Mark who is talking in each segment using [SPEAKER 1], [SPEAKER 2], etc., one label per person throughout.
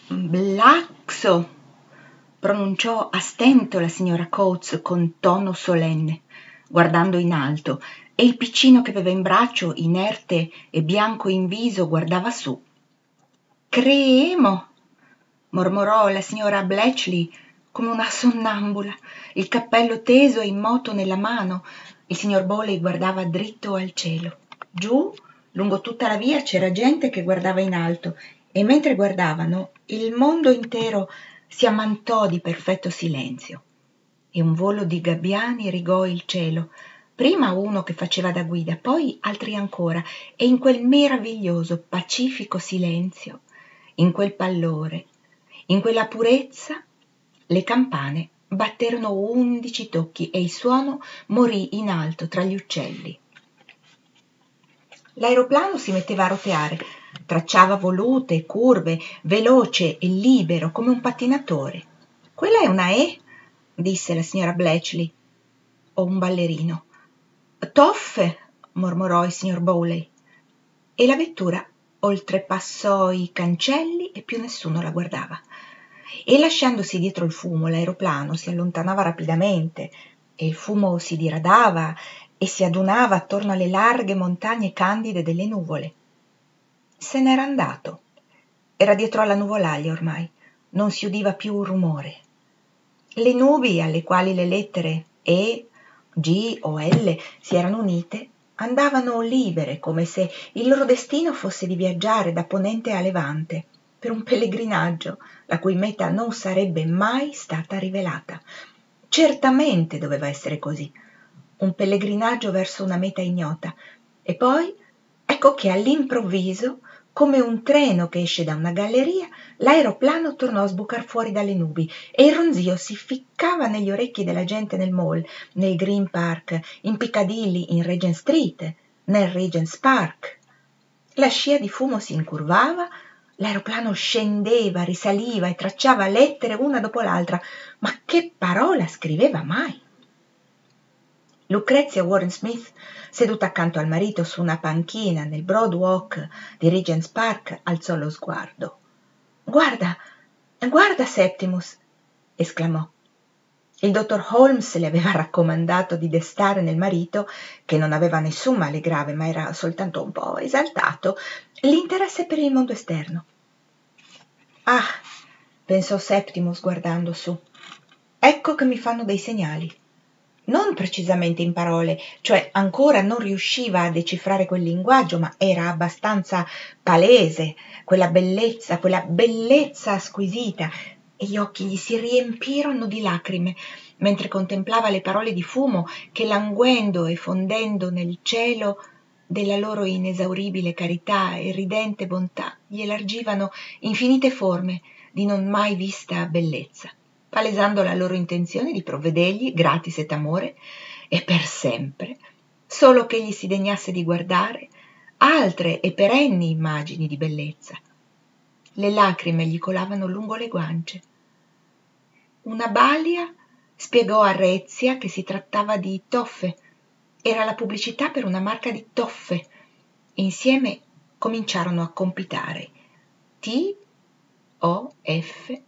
[SPEAKER 1] Blaxo, pronunciò a stento la signora Coates con tono solenne, guardando in alto, e il piccino che aveva in braccio, inerte e bianco in viso, guardava su. Creemo, mormorò la signora Bletchley come una sonnambula, il cappello teso e in moto nella mano. Il signor Bowley guardava dritto al cielo. Giù, lungo tutta la via, c'era gente che guardava in alto, e mentre guardavano il mondo intero si ammantò di perfetto silenzio, e un volo di gabbiani rigò il cielo, prima uno che faceva da guida, poi altri ancora, e in quel meraviglioso pacifico silenzio, in quel pallore, in quella purezza, le campane batterono 11 tocchi e il suono morì in alto tra gli uccelli. L'aeroplano si metteva a roteare, tracciava volute, curve, veloce e libero come un pattinatore. «Quella è una E?» disse la signora Bletchley. «O un ballerino?» «Toffe!» mormorò il signor Bowley. E la vettura oltrepassò i cancelli e più nessuno la guardava. E lasciandosi dietro il fumo, l'aeroplano si allontanava rapidamente e il fumo si diradava e si adunava attorno alle larghe montagne candide delle nuvole. Se n'era andato. Era dietro alla nuvolaglia ormai. Non si udiva più un rumore. Le nubi, alle quali le lettere E, G o L si erano unite, andavano libere, come se il loro destino fosse di viaggiare da ponente a levante, per un pellegrinaggio la cui meta non sarebbe mai stata rivelata. Certamente doveva essere così. Un pellegrinaggio verso una meta ignota. E poi, ecco che all'improvviso, come un treno che esce da una galleria, l'aeroplano tornò a sbucar fuori dalle nubi e il ronzio si ficcava negli orecchi della gente nel Mall, nel Green Park, in Piccadilly, in Regent Street, nel Regent's Park. La scia di fumo si incurvava, l'aeroplano scendeva, risaliva e tracciava lettere una dopo l'altra. Ma che parola scriveva mai? Lucrezia Warren Smith, seduta accanto al marito su una panchina nel Broad Walk di Regent's Park, alzò lo sguardo. «Guarda, guarda, Septimus!» esclamò. Il dottor Holmes le aveva raccomandato di destare nel marito, che non aveva nessun male grave ma era soltanto un po' esaltato, l'interesse per il mondo esterno. «Ah!» pensò Septimus guardando su. «Ecco che mi fanno dei segnali». Non precisamente in parole, cioè ancora non riusciva a decifrare quel linguaggio, ma era abbastanza palese, quella bellezza squisita, e gli occhi gli si riempirono di lacrime mentre contemplava le parole di fumo che, languendo e fondendo nel cielo della loro inesauribile carità e ridente bontà, gli elargivano infinite forme di non mai vista bellezza, palesando la loro intenzione di provvedergli, gratis et amore, e per sempre, solo che egli si degnasse di guardare altre e perenni immagini di bellezza. Le lacrime gli colavano lungo le guance. Una balia spiegò a Rezia che si trattava di toffe. Era la pubblicità per una marca di toffe. E insieme cominciarono a compitare. T-O-F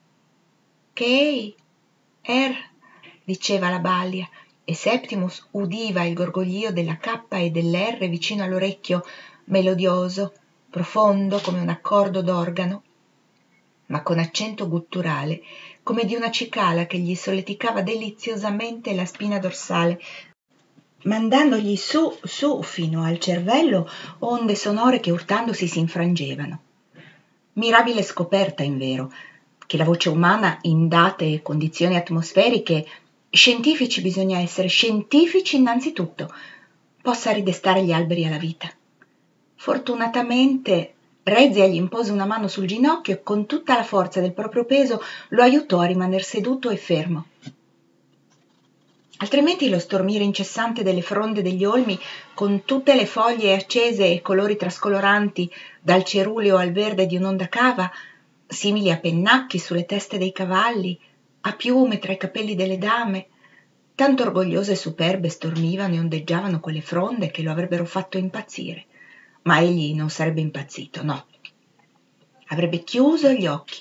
[SPEAKER 1] K-R, diceva la balia, e Septimus udiva il gorgoglio della K e dell'R vicino all'orecchio, melodioso, profondo come un accordo d'organo, ma con accento gutturale, come di una cicala che gli solleticava deliziosamente la spina dorsale, mandandogli su fino al cervello onde sonore che urtandosi si infrangevano. Mirabile scoperta, invero, che la voce umana in date condizioni atmosferiche, scientifici bisogna essere, scientifici innanzitutto, possa ridestare gli alberi alla vita. Fortunatamente Rezia gli impose una mano sul ginocchio e con tutta la forza del proprio peso lo aiutò a rimaner seduto e fermo. Altrimenti lo stormire incessante delle fronde degli olmi, con tutte le foglie accese e colori trascoloranti, dal ceruleo al verde di un'onda cava, simili a pennacchi sulle teste dei cavalli, a piume tra i capelli delle dame, tanto orgogliose e superbe stormivano e ondeggiavano quelle fronde che lo avrebbero fatto impazzire. Ma egli non sarebbe impazzito, no. Avrebbe chiuso gli occhi,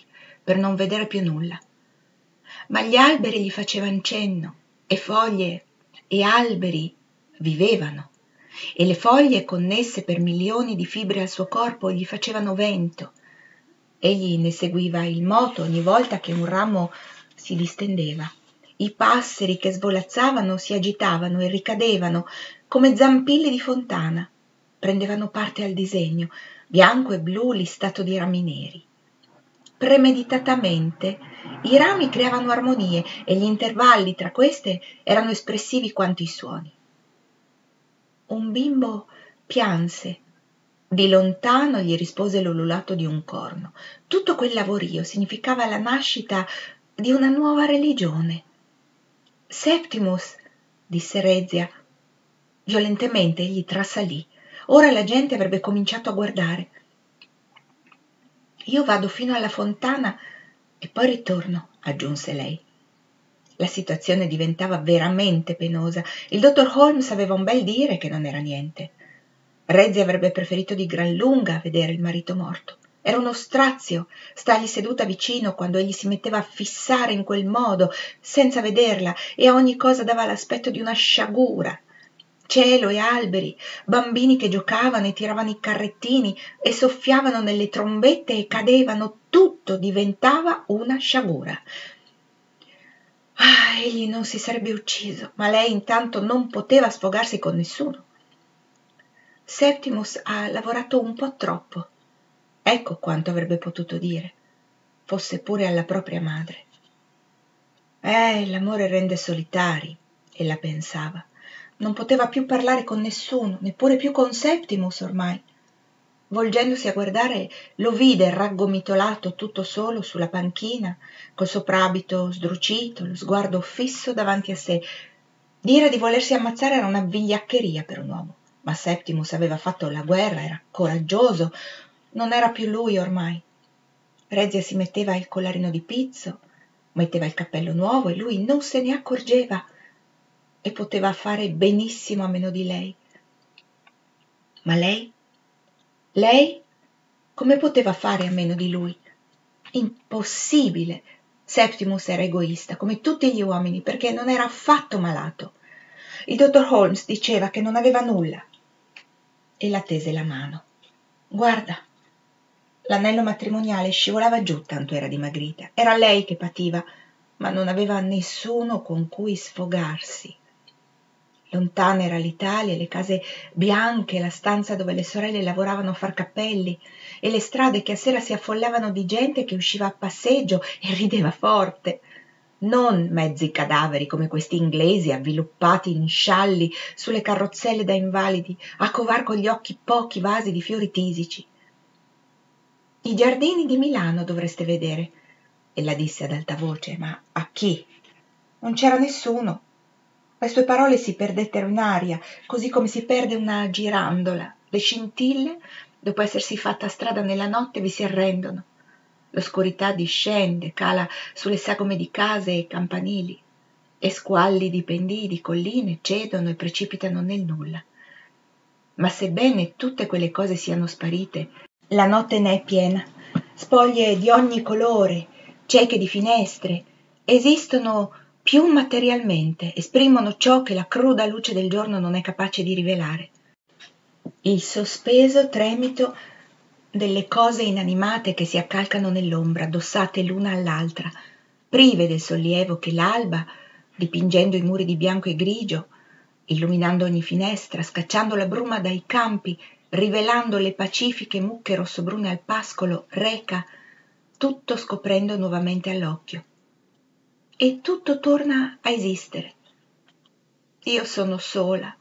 [SPEAKER 1] per non vedere più nulla. Ma gli alberi gli facevano cenno, e foglie e alberi vivevano, e le foglie connesse per milioni di fibre al suo corpo gli facevano vento. Egli ne seguiva il moto ogni volta che un ramo si distendeva. I passeri che svolazzavano si agitavano e ricadevano come zampilli di fontana. Prendevano parte al disegno, bianco e blu listato di rami neri. Premeditatamente i rami creavano armonie e gli intervalli tra queste erano espressivi quanto i suoni. Un bimbo pianse. Di lontano gli rispose l'ululato di un corno. Tutto quel lavorio significava la nascita di una nuova religione. Septimus, disse Rezia. Violentemente egli trasalì. Ora la gente avrebbe cominciato a guardare. Io vado fino alla fontana e poi ritorno, aggiunse lei. La situazione diventava veramente penosa. Il dottor Holmes aveva un bel dire che non era niente. Rezzi avrebbe preferito di gran lunga vedere il marito morto. Era uno strazio stargli seduta vicino quando egli si metteva a fissare in quel modo, senza vederla, e a ogni cosa dava l'aspetto di una sciagura. Cielo e alberi, bambini che giocavano e tiravano i carrettini e soffiavano nelle trombette e cadevano, tutto diventava una sciagura. Ah, egli non si sarebbe ucciso, ma lei intanto non poteva sfogarsi con nessuno. Septimus ha lavorato un po' troppo. Ecco quanto avrebbe potuto dire, fosse pure alla propria madre. L'amore rende solitari, ella pensava. Non poteva più parlare con nessuno, neppure più con Septimus ormai. Volgendosi a guardare, lo vide raggomitolato tutto solo sulla panchina, col soprabito sdrucito, lo sguardo fisso davanti a sé. Dire di volersi ammazzare era una vigliaccheria per un uomo, ma Septimus aveva fatto la guerra, era coraggioso, non era più lui ormai. Rezia si metteva il collarino di pizzo, metteva il cappello nuovo e lui non se ne accorgeva e poteva fare benissimo a meno di lei. Ma lei? Lei? Come poteva fare a meno di lui? Impossibile! Septimus era egoista, come tutti gli uomini, perché non era affatto malato. Il dottor Holmes diceva che non aveva nulla. E la tese la mano. Guarda! L'anello matrimoniale scivolava giù, tanto era dimagrita. Era lei che pativa, ma non aveva nessuno con cui sfogarsi. Lontana era l'Italia, le case bianche, la stanza dove le sorelle lavoravano a far cappelli e le strade che a sera si affollavano di gente che usciva a passeggio e rideva forte. Non mezzi cadaveri come questi inglesi avviluppati in scialli sulle carrozzelle da invalidi, a covar con gli occhi pochi vasi di fiori tisici. I giardini di Milano dovreste vedere, ella disse ad alta voce, ma a chi? Non c'era nessuno. Le sue parole si perdettero in aria, così come si perde una girandola. Le scintille, dopo essersi fatta strada nella notte, vi si arrendono. L'oscurità discende, cala sulle sagome di case e campanili, e squalli di pendii di colline cedono e precipitano nel nulla. Ma sebbene tutte quelle cose siano sparite, la notte ne è piena, spoglie di ogni colore, cieche di finestre, esistono più materialmente, esprimono ciò che la cruda luce del giorno non è capace di rivelare. Il sospeso tremito delle cose inanimate che si accalcano nell'ombra, addossate l'una all'altra, prive del sollievo che l'alba, dipingendo i muri di bianco e grigio, illuminando ogni finestra, scacciando la bruma dai campi, rivelando le pacifiche mucche rossobrune al pascolo, reca, tutto scoprendo nuovamente all'occhio. E tutto torna a esistere. Io sono sola,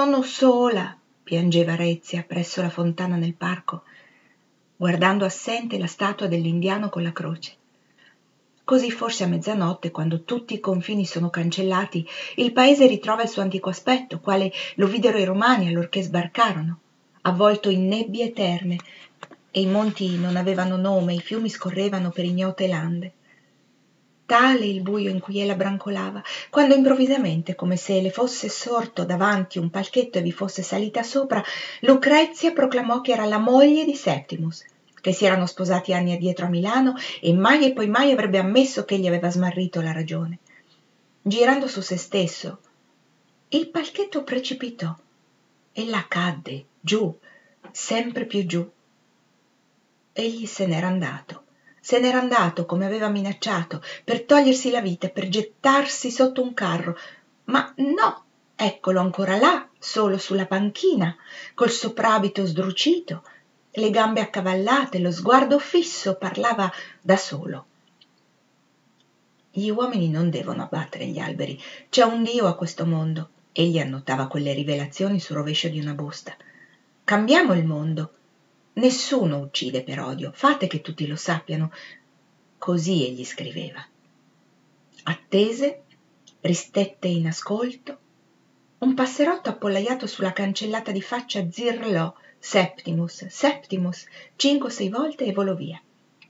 [SPEAKER 1] piangeva Rezia presso la fontana nel parco, guardando assente la statua dell'indiano con la croce. Così forse a mezzanotte, quando tutti i confini sono cancellati, il paese ritrova il suo antico aspetto, quale lo videro i romani allorché sbarcarono, avvolto in nebbie eterne, e i monti non avevano nome, i fiumi scorrevano per ignote lande. Tale il buio in cui ella brancolava, quando improvvisamente, come se le fosse sorto davanti un palchetto e vi fosse salita sopra, Lucrezia proclamò che era la moglie di Septimus, che si erano sposati anni addietro a Milano e mai e poi mai avrebbe ammesso che egli aveva smarrito la ragione. Girando su se stesso, il palchetto precipitò. Ella cadde, giù, sempre più giù. Egli se n'era andato come aveva minacciato, per togliersi la vita, per gettarsi sotto un carro. Ma no, eccolo ancora là, solo sulla panchina, col soprabito sdrucito, le gambe accavallate, lo sguardo fisso, parlava da solo. Gli uomini non devono abbattere gli alberi, c'è un Dio a questo mondo. Egli annotava quelle rivelazioni sul rovescio di una busta. Cambiamo il mondo. Nessuno uccide per odio, fate che tutti lo sappiano. Così egli scriveva. Attese, ristette in ascolto. Un passerotto appollaiato sulla cancellata di faccia zirlò Septimus, Septimus, 5 o 6 volte e volò via.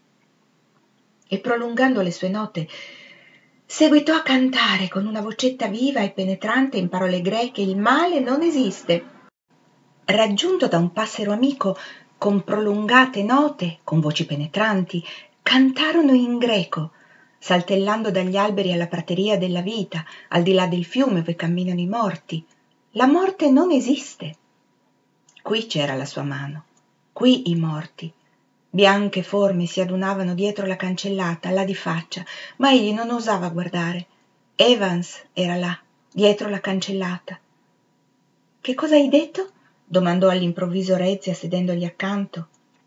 [SPEAKER 1] E prolungando le sue note, seguitò a cantare con una vocetta viva e penetrante in parole greche: il male non esiste. Raggiunto da un passero amico, con prolungate note, con voci penetranti, cantarono in greco, saltellando dagli alberi alla prateria della vita, al di là del fiume dove camminano i morti. La morte non esiste. Qui c'era la sua mano, qui i morti. Bianche forme si adunavano dietro la cancellata, là di faccia, ma egli non osava guardare. Evans era là, dietro la cancellata. «Che cosa hai detto?» domandò all'improvviso Rezia sedendogli accanto.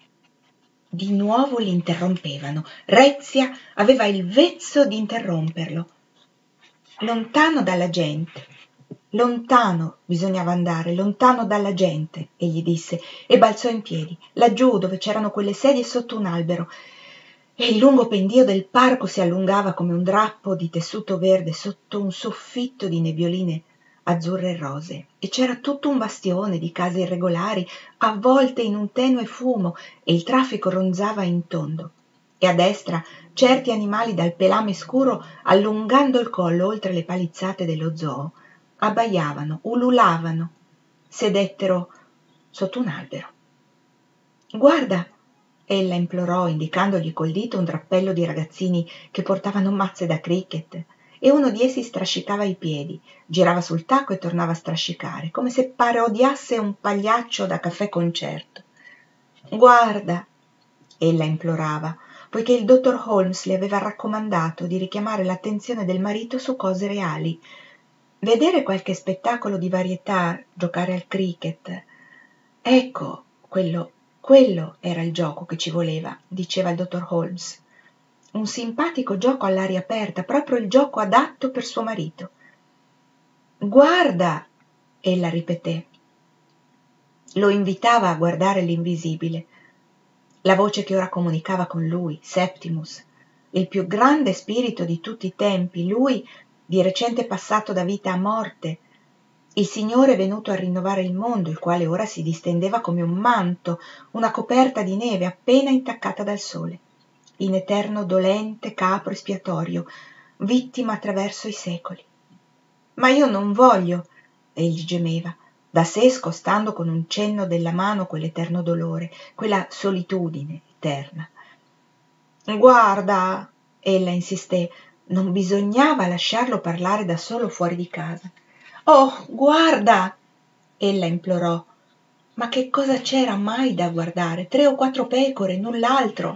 [SPEAKER 1] Di nuovo l'interrompevano. Rezia aveva il vezzo di interromperlo. Lontano dalla gente, lontano bisognava andare, lontano dalla gente, egli disse, e balzò in piedi, laggiù dove c'erano quelle sedie sotto un albero, e il lungo pendio del parco si allungava come un drappo di tessuto verde sotto un soffitto di nebbioline azzurre e rosee, e c'era tutto un bastione di case irregolari avvolte in un tenue fumo, e il traffico ronzava in tondo, e a destra certi animali dal pelame scuro, allungando il collo oltre le palizzate dello zoo, abbaiavano, ululavano, sedettero sotto un albero. «Guarda!» ella implorò, indicandogli col dito un drappello di ragazzini che portavano mazze da cricket, e uno di essi strascicava i piedi, girava sul tacco e tornava a strascicare, come se parodiasse un pagliaccio da caffè-concerto. «Guarda!» ella implorava, poiché il dottor Holmes le aveva raccomandato di richiamare l'attenzione del marito su cose reali. Vedere qualche spettacolo di varietà, giocare al cricket. Ecco, quello era il gioco che ci voleva, diceva il dottor Holmes. Un simpatico gioco all'aria aperta, proprio il gioco adatto per suo marito. «Guarda!» ella ripeté. Lo invitava a guardare l'invisibile. La voce che ora comunicava con lui, Septimus, il più grande spirito di tutti i tempi, lui di recente passato da vita a morte, il Signore venuto a rinnovare il mondo, il quale ora si distendeva come un manto, una coperta di neve appena intaccata dal sole, in eterno dolente capro espiatorio, vittima attraverso i secoli. «Ma io non voglio!» egli gemeva, da sé scostando con un cenno della mano quell'eterno dolore, quella solitudine eterna. «Guarda!» ella insisté, non bisognava lasciarlo parlare da solo fuori di casa. «Oh, guarda!» ella implorò. Ma che cosa c'era mai da guardare? 3 o 4 pecore, null'altro.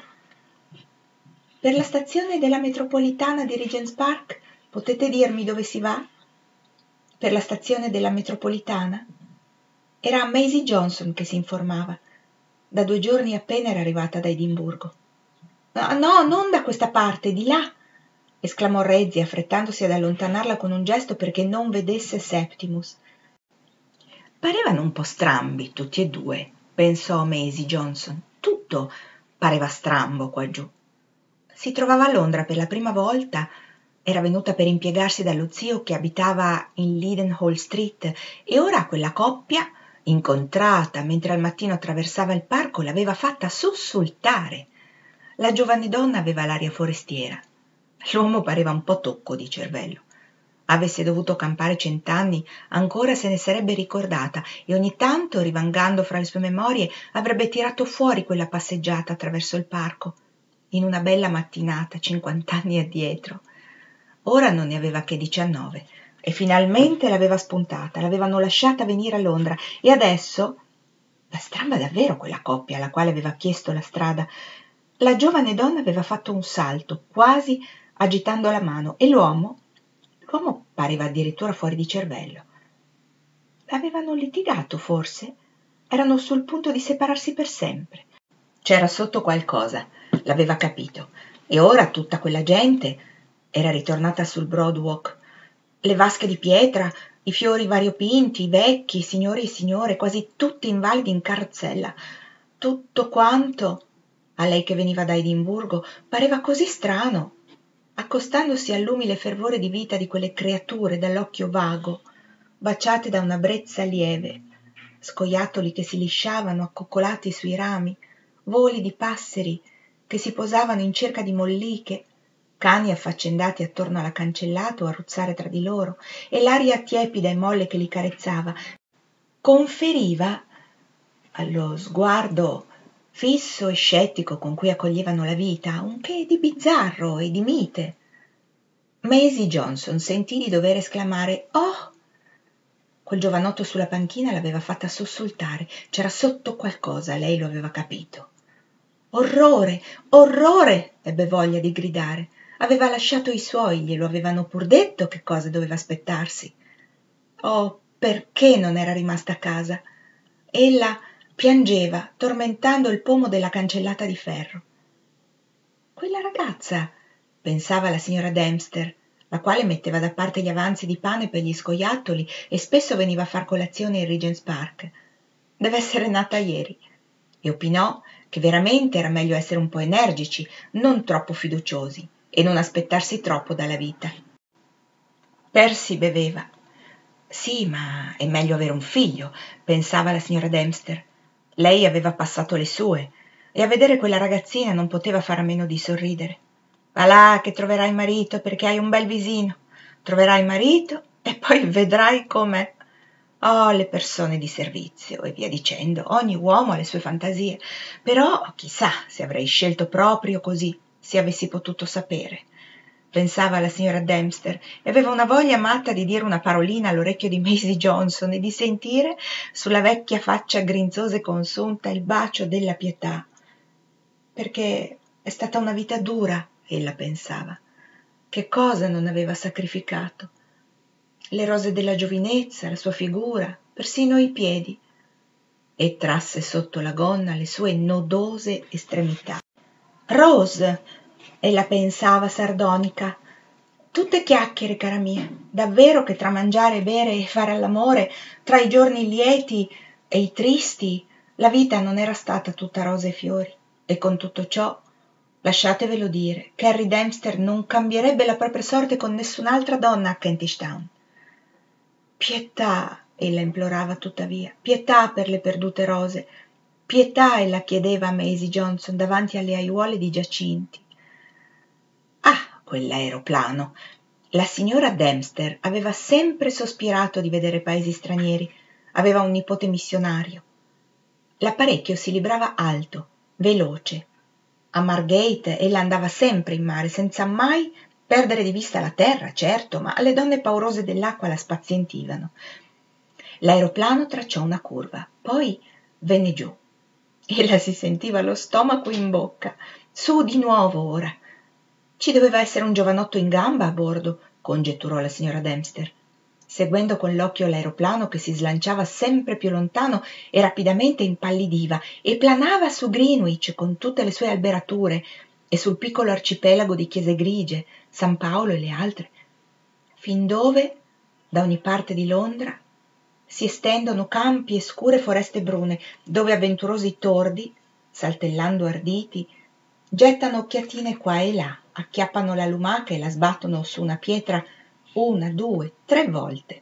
[SPEAKER 1] «Per la stazione della metropolitana di Regent's Park? Potete dirmi dove si va?» «Per la stazione della metropolitana?» Era Maisie Johnson che si informava. Da 2 giorni appena era arrivata da Edimburgo. «No, non da questa parte, di là!» esclamò Rezzi, affrettandosi ad allontanarla con un gesto perché non vedesse Septimus. Parevano un po' strambi tutti e due, pensò Maisie Johnson. Tutto pareva strambo quaggiù. Si trovava a Londra per la prima volta, era venuta per impiegarsi dallo zio che abitava in Leadenhall Street e ora quella coppia, incontrata mentre al mattino attraversava il parco, l'aveva fatta sussultare. La giovane donna aveva l'aria forestiera. L'uomo pareva un po' tocco di cervello. Avesse dovuto campare 100 anni, ancora se ne sarebbe ricordata e ogni tanto, rivangando fra le sue memorie, avrebbe tirato fuori quella passeggiata attraverso il parco, in una bella mattinata 50 anni addietro. Ora non ne aveva che 19 e finalmente l'aveva spuntata, l'avevano lasciata venire a Londra e adesso, la stramba davvero quella coppia alla quale aveva chiesto la strada, la giovane donna aveva fatto un salto, quasi agitando la mano, e l'uomo pareva addirittura fuori di cervello. Avevano litigato, forse? Erano sul punto di separarsi per sempre. C'era sotto qualcosa, l'aveva capito, e ora tutta quella gente era ritornata sul Broadwalk. Le vasche di pietra, i fiori variopinti, i vecchi, i signori e signore, quasi tutti invalidi in carrozzella. Tutto quanto, a lei che veniva da Edimburgo, pareva così strano, accostandosi all'umile fervore di vita di quelle creature dall'occhio vago, baciate da una brezza lieve, scoiattoli che si lisciavano accoccolati sui rami, voli di passeri che si posavano in cerca di molliche, cani affaccendati attorno alla cancellata a ruzzare tra di loro, e l'aria tiepida e molle che li carezzava conferiva allo sguardo fisso e scettico con cui accoglievano la vita un che di bizzarro e di mite. Maisie Johnson sentì di dover esclamare «Oh!». Quel giovanotto sulla panchina l'aveva fatta sussultare, c'era sotto qualcosa, lei lo aveva capito. Orrore, orrore, ebbe voglia di gridare. Aveva lasciato i suoi, glielo avevano pur detto che cosa doveva aspettarsi. Oh, perché non era rimasta a casa? Ella piangeva, tormentando il pomo della cancellata di ferro. Quella ragazza, pensava la signora Dempster, la quale metteva da parte gli avanzi di pane per gli scoiattoli e spesso veniva a far colazione in Regent's Park, deve essere nata ieri, e opinò che veramente era meglio essere un po' energici, non troppo fiduciosi, e non aspettarsi troppo dalla vita. Percy beveva. Sì, ma è meglio avere un figlio, pensava la signora Dempster. Lei aveva passato le sue, e a vedere quella ragazzina non poteva fare a meno di sorridere. Va là che troverai marito perché hai un bel visino. Troverai marito e poi vedrai com'è. Oh, le persone di servizio e via dicendo, ogni uomo ha le sue fantasie. Però chissà se avrei scelto proprio così, se avessi potuto sapere. Pensava la signora Dempster e aveva una voglia matta di dire una parolina all'orecchio di Maisie Johnson e di sentire sulla vecchia faccia grinzosa e consunta il bacio della pietà. Perché è stata una vita dura, ella pensava. Che cosa non aveva sacrificato? Le rose della giovinezza, la sua figura, persino i piedi, e trasse sotto la gonna le sue nodose estremità. Rose, ella pensava sardonica, tutte chiacchiere, cara mia, davvero che tra mangiare e bere e fare all'amore, tra i giorni lieti e i tristi, la vita non era stata tutta rose e fiori, e con tutto ciò lasciatevelo dire, Carrie Dempster non cambierebbe la propria sorte con nessun'altra donna a Kentish Town. Pietà, ella implorava tuttavia, pietà per le perdute rose, pietà ella chiedeva a Maisie Johnson davanti alle aiuole di giacinti. Ah, quell'aeroplano! La signora Dempster aveva sempre sospirato di vedere paesi stranieri, aveva un nipote missionario. L'apparecchio si librava alto, veloce. A Margate ella andava sempre in mare, senza mai perdere di vista la terra, certo, ma le donne paurose dell'acqua la spazientivano. L'aeroplano tracciò una curva, poi venne giù. Ella si sentiva lo stomaco in bocca. Su di nuovo ora. Ci doveva essere un giovanotto in gamba a bordo, congetturò la signora Dempster, seguendo con l'occhio l'aeroplano che si slanciava sempre più lontano e rapidamente impallidiva e planava su Greenwich con tutte le sue alberature e sul piccolo arcipelago di chiese grigie, San Paolo e le altre, fin dove, da ogni parte di Londra, si estendono campi e scure foreste brune, dove avventurosi tordi, saltellando arditi, gettano occhiatine qua e là, acchiappano la lumaca e la sbattono su una pietra 1, 2, 3 volte.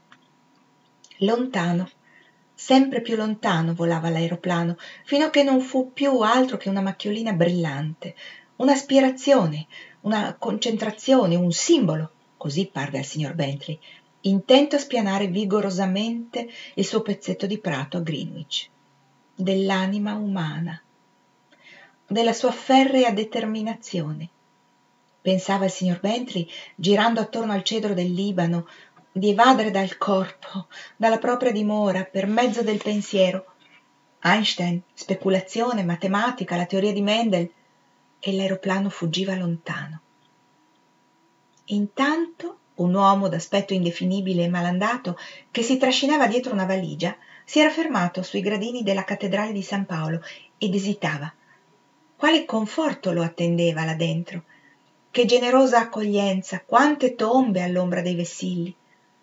[SPEAKER 1] Lontano, sempre più lontano volava l'aeroplano, fino a che non fu più altro che una macchiolina brillante, un'aspirazione, una concentrazione, un simbolo, così parve al signor Bentley, intento a spianare vigorosamente il suo pezzetto di prato a Greenwich, dell'anima umana, della sua ferrea determinazione. Pensava il signor Bentley, girando attorno al cedro del Libano, di evadere dal corpo, dalla propria dimora, per mezzo del pensiero. Einstein, speculazione, matematica, la teoria di Mendel, e l'aeroplano fuggiva lontano. Intanto un uomo d'aspetto indefinibile e malandato, che si trascinava dietro una valigia, si era fermato sui gradini della cattedrale di San Paolo ed esitava. Quale conforto lo attendeva là dentro? Che generosa accoglienza, quante tombe all'ombra dei vessilli!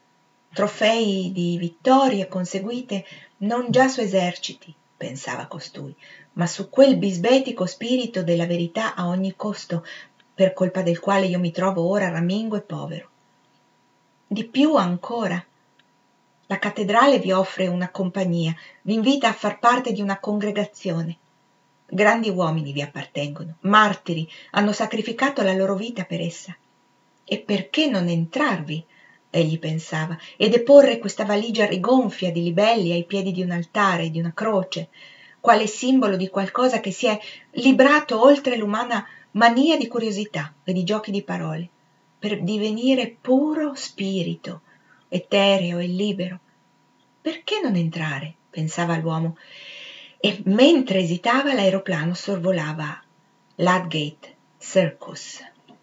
[SPEAKER 1] Trofei di vittorie conseguite non già su eserciti, pensava costui, ma su quel bisbetico spirito della verità a ogni costo, per colpa del quale io mi trovo ora ramingo e povero. Di più ancora, la cattedrale vi offre una compagnia, vi invita a far parte di una congregazione. Grandi uomini vi appartengono, martiri, hanno sacrificato la loro vita per essa. E perché non entrarvi, egli pensava, e deporre questa valigia rigonfia di libelli ai piedi di un altare, di una croce, quale simbolo di qualcosa che si è librato oltre l'umana mania di curiosità e di giochi di parole, per divenire puro spirito, etereo e libero. Perché non entrare? Pensava l'uomo, e mentre esitava l'aeroplano sorvolava Ludgate Circus.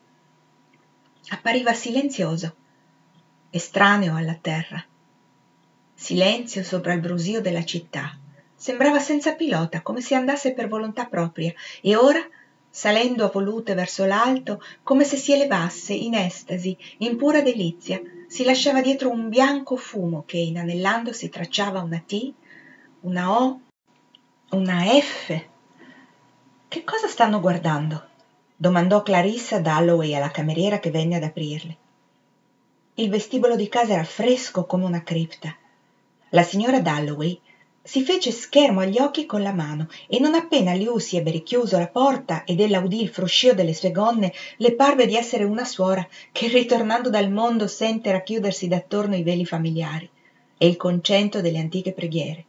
[SPEAKER 1] Appariva silenzioso, estraneo alla terra. Silenzio sopra il brusio della città. Sembrava senza pilota, come se andasse per volontà propria, e ora, salendo a volute verso l'alto, come se si elevasse in estasi, in pura delizia, si lasciava dietro un bianco fumo che, inanellandosi, tracciava una T, una O, una F. Che cosa stanno guardando? Domandò Clarissa Dalloway alla cameriera che venne ad aprirle. Il vestibolo di casa era fresco come una cripta. La signora Dalloway si fece schermo agli occhi con la mano e non appena Lucy ebbe richiuso la porta ed ella udì il fruscio delle sue gonne, le parve di essere una suora che, ritornando dal mondo, sente racchiudersi d'attorno i veli familiari e il concento delle antiche preghiere.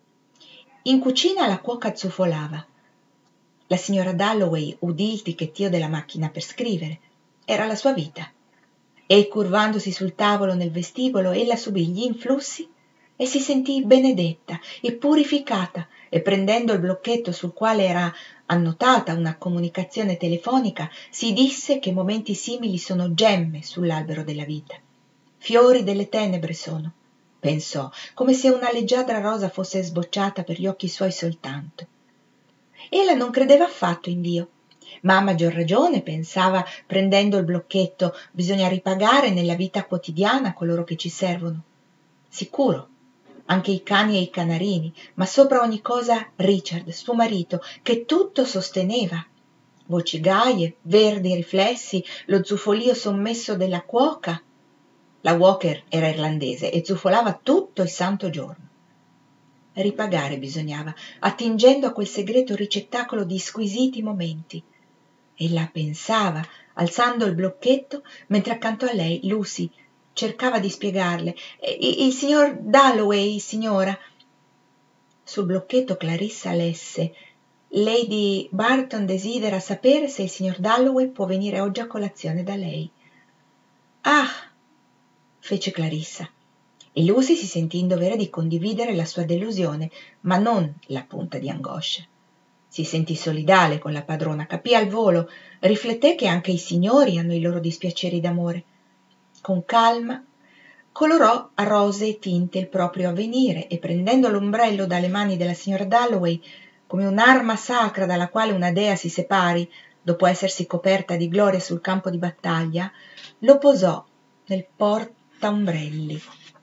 [SPEAKER 1] In cucina la cuoca zufolava. La signora Dalloway udì il ticchettio della macchina per scrivere. Era la sua vita. E curvandosi sul tavolo nel vestibolo, ella subì gli influssi e si sentì benedetta e purificata, e prendendo il blocchetto sul quale era annotata una comunicazione telefonica, si disse che momenti simili sono gemme sull'albero della vita. Fiori delle tenebre sono, pensò, come se una leggiadra rosa fosse sbocciata per gli occhi suoi soltanto. Ella non credeva affatto in Dio, ma a maggior ragione, pensava, prendendo il blocchetto, bisogna ripagare nella vita quotidiana coloro che ci servono. Sicuro, anche i cani e i canarini, ma sopra ogni cosa Richard, suo marito, che tutto sosteneva. Voci gaie, verdi riflessi, lo zufolio sommesso della cuoca. La Walker era irlandese e zufolava tutto il santo giorno. Ripagare bisognava, attingendo a quel segreto ricettacolo di squisiti momenti. Ella pensava, alzando il blocchetto, mentre accanto a lei Lucy cercava di spiegarle. Il signor Dalloway, signora. Sul blocchetto Clarissa lesse: Lady Barton desidera sapere se il signor Dalloway può venire oggi a colazione da lei. Ah! Fece Clarissa. E Lucy si sentì in dovere di condividere la sua delusione, ma non la punta di angoscia. Si sentì solidale con la padrona, capì al volo, rifletté che anche i signori hanno i loro dispiaceri d'amore. Con calma colorò a rosee tinte il proprio avvenire e, prendendo l'ombrello dalle mani della signora Dalloway, come un'arma sacra dalla quale una dea si separi, dopo essersi coperta di gloria sul campo di battaglia, lo posò nel portaombrelli.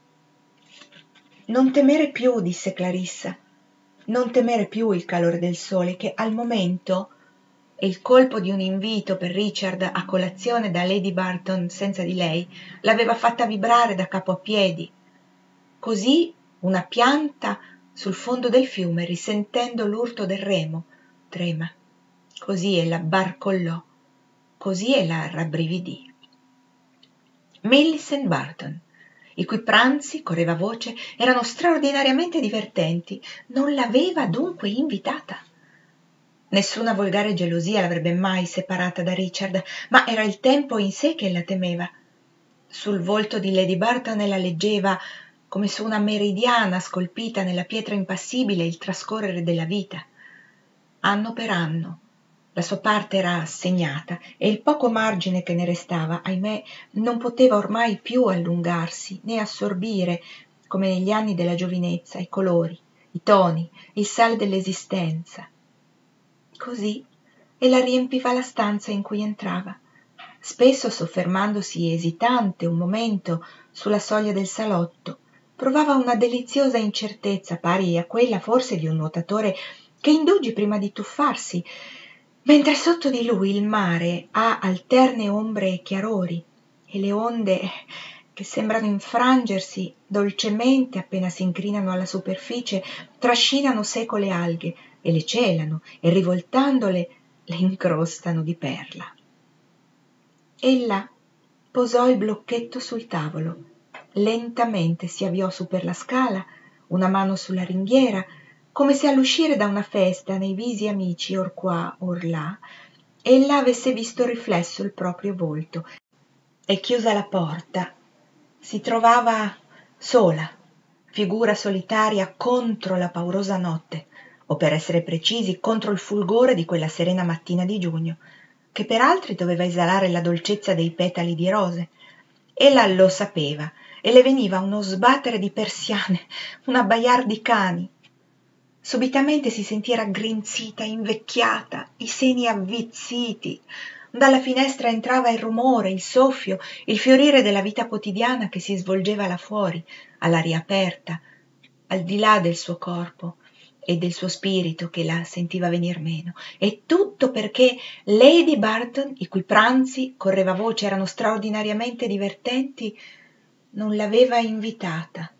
[SPEAKER 1] Non temere più, disse Clarissa, non temere più il calore del sole, che al momento, e il colpo di un invito per Richard a colazione da Lady Barton senza di lei l'aveva fatta vibrare da capo a piedi. Così una pianta sul fondo del fiume, risentendo l'urto del remo, trema. Così ella barcollò, così ella rabbrividì. Millicent Barton, i cui pranzi, correva voce, erano straordinariamente divertenti. Non l'aveva dunque invitata. Nessuna volgare gelosia l'avrebbe mai separata da Richard, ma era il tempo in sé che la temeva. Sul volto di Lady Barton ella leggeva, come su una meridiana scolpita nella pietra impassibile, il trascorrere della vita. Anno per anno la sua parte era segnata e il poco margine che ne restava, ahimè, non poteva ormai più allungarsi né assorbire, come negli anni della giovinezza, i colori, i toni, il sale dell'esistenza. Così ella riempiva la stanza in cui entrava, spesso soffermandosi esitante un momento sulla soglia del salotto, provava una deliziosa incertezza pari a quella forse di un nuotatore che indugi prima di tuffarsi, mentre sotto di lui il mare ha alterne ombre e chiarori e le onde che sembrano infrangersi dolcemente appena si incrinano alla superficie trascinano seco le alghe e le celano e rivoltandole le incrostano di perla. Ella posò il blocchetto sul tavolo, lentamente si avviò su per la scala, una mano sulla ringhiera, come se all'uscire da una festa nei visi amici or qua or là ella avesse visto riflesso il proprio volto, e chiusa la porta si trovava sola, figura solitaria contro la paurosa notte, o per essere precisi contro il fulgore di quella serena mattina di giugno, che per altri doveva esalare la dolcezza dei petali di rose. Ella lo sapeva e le veniva uno sbattere di persiane, un abbaiar di cani. Subitamente si sentì raggrinzita, invecchiata, i seni avvizziti. Dalla finestra entrava il rumore, il soffio, il fiorire della vita quotidiana che si svolgeva là fuori, all'aria aperta, al di là del suo corpo e del suo spirito che la sentiva venir meno. E tutto perché Lady Barton, i cui pranzi, correva voce, erano straordinariamente divertenti, non l'aveva invitata.